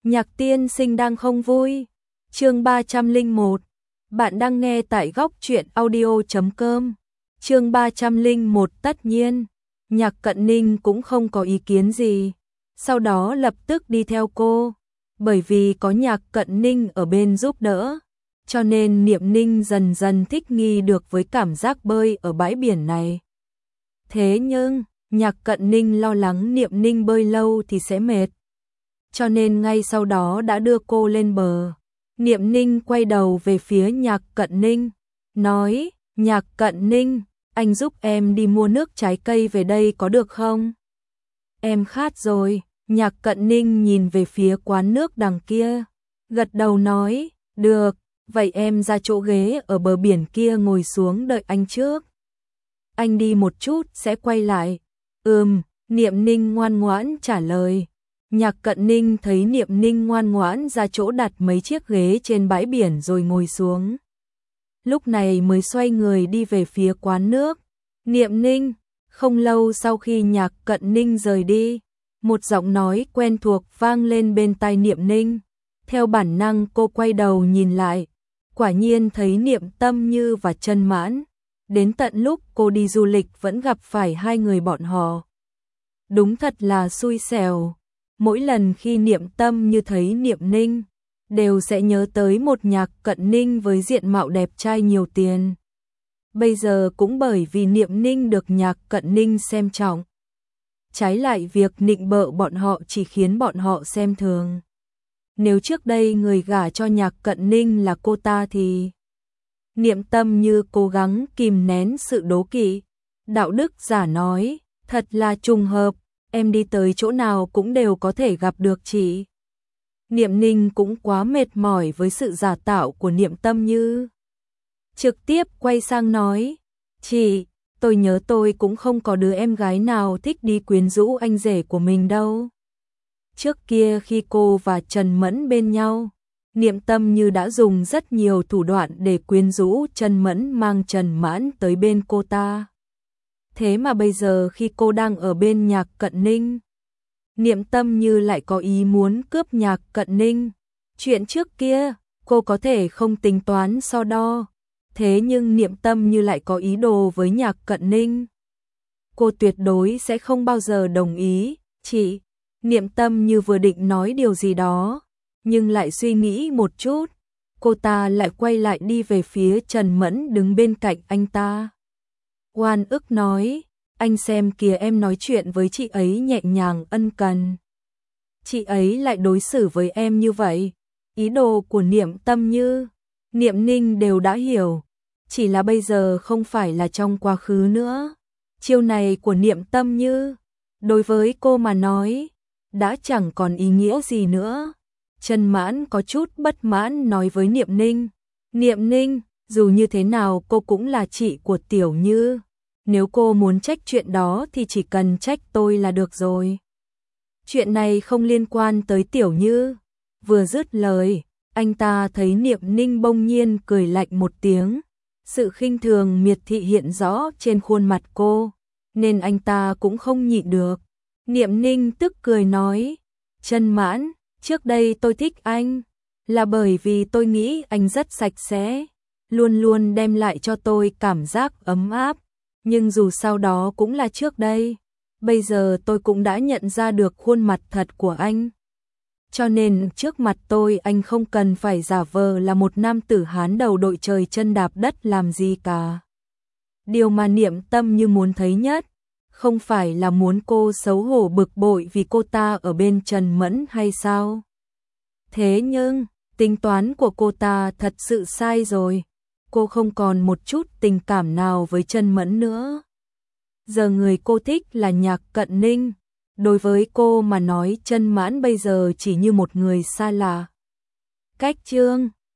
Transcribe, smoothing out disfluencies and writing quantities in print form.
Nhạc tiên sinh đang không vui. Chương 301. Bạn đang nghe tại góc truyện audio.com. Chương 301. Tất nhiên, Nhạc Cận Ninh cũng không có ý kiến gì. Sau đó lập tức đi theo cô. Bởi vì có Nhạc Cận Ninh ở bên giúp đỡ, cho nên Niệm Ninh dần dần thích nghi được với cảm giác bơi ở bãi biển này. Thế nhưng, Nhạc Cận Ninh lo lắng Niệm Ninh bơi lâu thì sẽ mệt, cho nên ngay sau đó đã đưa cô lên bờ. Niệm Ninh quay đầu về phía Nhạc Cận Ninh, nói: Nhạc Cận Ninh, anh giúp em đi mua nước trái cây về đây có được không? Em khát rồi. Nhạc Cận Ninh nhìn về phía quán nước đằng kia, gật đầu nói: được, vậy em ra chỗ ghế ở bờ biển kia ngồi xuống đợi anh trước. Anh đi một chút sẽ quay lại. Niệm Ninh ngoan ngoãn trả lời. Nhạc Cận Ninh thấy Niệm Ninh ngoan ngoãn ra chỗ đặt mấy chiếc ghế trên bãi biển rồi ngồi xuống. Lúc này mới xoay người đi về phía quán nước. Niệm Ninh. Không lâu sau khi Nhạc Cận Ninh rời đi, một giọng nói quen thuộc vang lên bên tai Niệm Ninh. Theo bản năng cô quay đầu nhìn lại, quả nhiên thấy Niệm Tâm Như và Trần Mãn. Đến tận lúc cô đi du lịch vẫn gặp phải hai người bọn họ. Đúng thật là xui xẻo. Mỗi lần khi Niệm Tâm Như thấy Niệm Ninh, đều sẽ nhớ tới một Nhạc Cận Ninh với diện mạo đẹp trai nhiều tiền. Bây giờ cũng bởi vì Niệm Ninh được Nhạc Cận Ninh xem trọng, trái lại việc nịnh bợ bọn họ chỉ khiến bọn họ xem thường. Nếu trước đây người gả cho Nhạc Cận Ninh là cô ta thì... Niệm Tâm Như cố gắng kìm nén sự đố kỵ. Đạo đức giả nói: thật là trùng hợp, em đi tới chỗ nào cũng đều có thể gặp được chị. Niệm Ninh cũng quá mệt mỏi với sự giả tạo của Niệm Tâm Như, trực tiếp quay sang nói: chị, tôi nhớ tôi cũng không có đứa em gái nào thích đi quyến rũ anh rể của mình đâu. Trước kia khi cô và Trần Mẫn bên nhau, Niệm Tâm Như đã dùng rất nhiều thủ đoạn để quyến rũ Trần Mẫn, mang Trần Mãn tới bên cô ta. Thế mà bây giờ khi cô đang ở bên Nhạc Cận Ninh, Niệm Tâm Như lại có ý muốn cướp Nhạc Cận Ninh. Chuyện trước kia, cô có thể không tính toán so đo, thế nhưng Niệm Tâm Như lại có ý đồ với Nhạc Cận Ninh. Cô tuyệt đối sẽ không bao giờ đồng ý. Chị, Niệm Tâm Như vừa định nói điều gì đó, nhưng lại suy nghĩ một chút, cô ta lại quay lại đi về phía Trần Mẫn đứng bên cạnh anh ta. Oan ức nói: anh xem kìa, em nói chuyện với chị ấy nhẹ nhàng ân cần, chị ấy lại đối xử với em như vậy. Ý đồ của Niệm Tâm Như, Niệm Ninh đều đã hiểu, chỉ là bây giờ không phải là trong quá khứ nữa. Chiêu này của Niệm Tâm Như, đối với cô mà nói, đã chẳng còn ý nghĩa gì nữa. Trần Mãn có chút bất mãn nói với Niệm Ninh: Niệm Ninh, dù như thế nào cô cũng là chị của Tiểu Như. Nếu cô muốn trách chuyện đó thì chỉ cần trách tôi là được rồi. Chuyện này không liên quan tới Tiểu Như. Vừa dứt lời, anh ta thấy Niệm Ninh bỗng nhiên cười lạnh một tiếng. Sự khinh thường miệt thị hiện rõ trên khuôn mặt cô, nên anh ta cũng không nhịn được. Niệm Ninh tức cười nói: Trần Mãn, trước đây tôi thích anh là bởi vì tôi nghĩ anh rất sạch sẽ, luôn luôn đem lại cho tôi cảm giác ấm áp. Nhưng dù sao đó cũng là trước đây, bây giờ tôi cũng đã nhận ra được khuôn mặt thật của anh. Cho nên trước mặt tôi anh không cần phải giả vờ là một nam tử Hán đầu đội trời chân đạp đất làm gì cả. Điều mà Niệm Tâm Như muốn thấy nhất, không phải là muốn cô xấu hổ bực bội vì cô ta ở bên Trần Mẫn hay sao? Thế nhưng, tính toán của cô ta thật sự sai rồi. Cô không còn một chút tình cảm nào với Trần Mẫn nữa. Giờ người cô thích là Nhạc Cận Ninh. Đối với cô mà nói, Trần Mãn bây giờ chỉ như một người xa lạ. Cách chương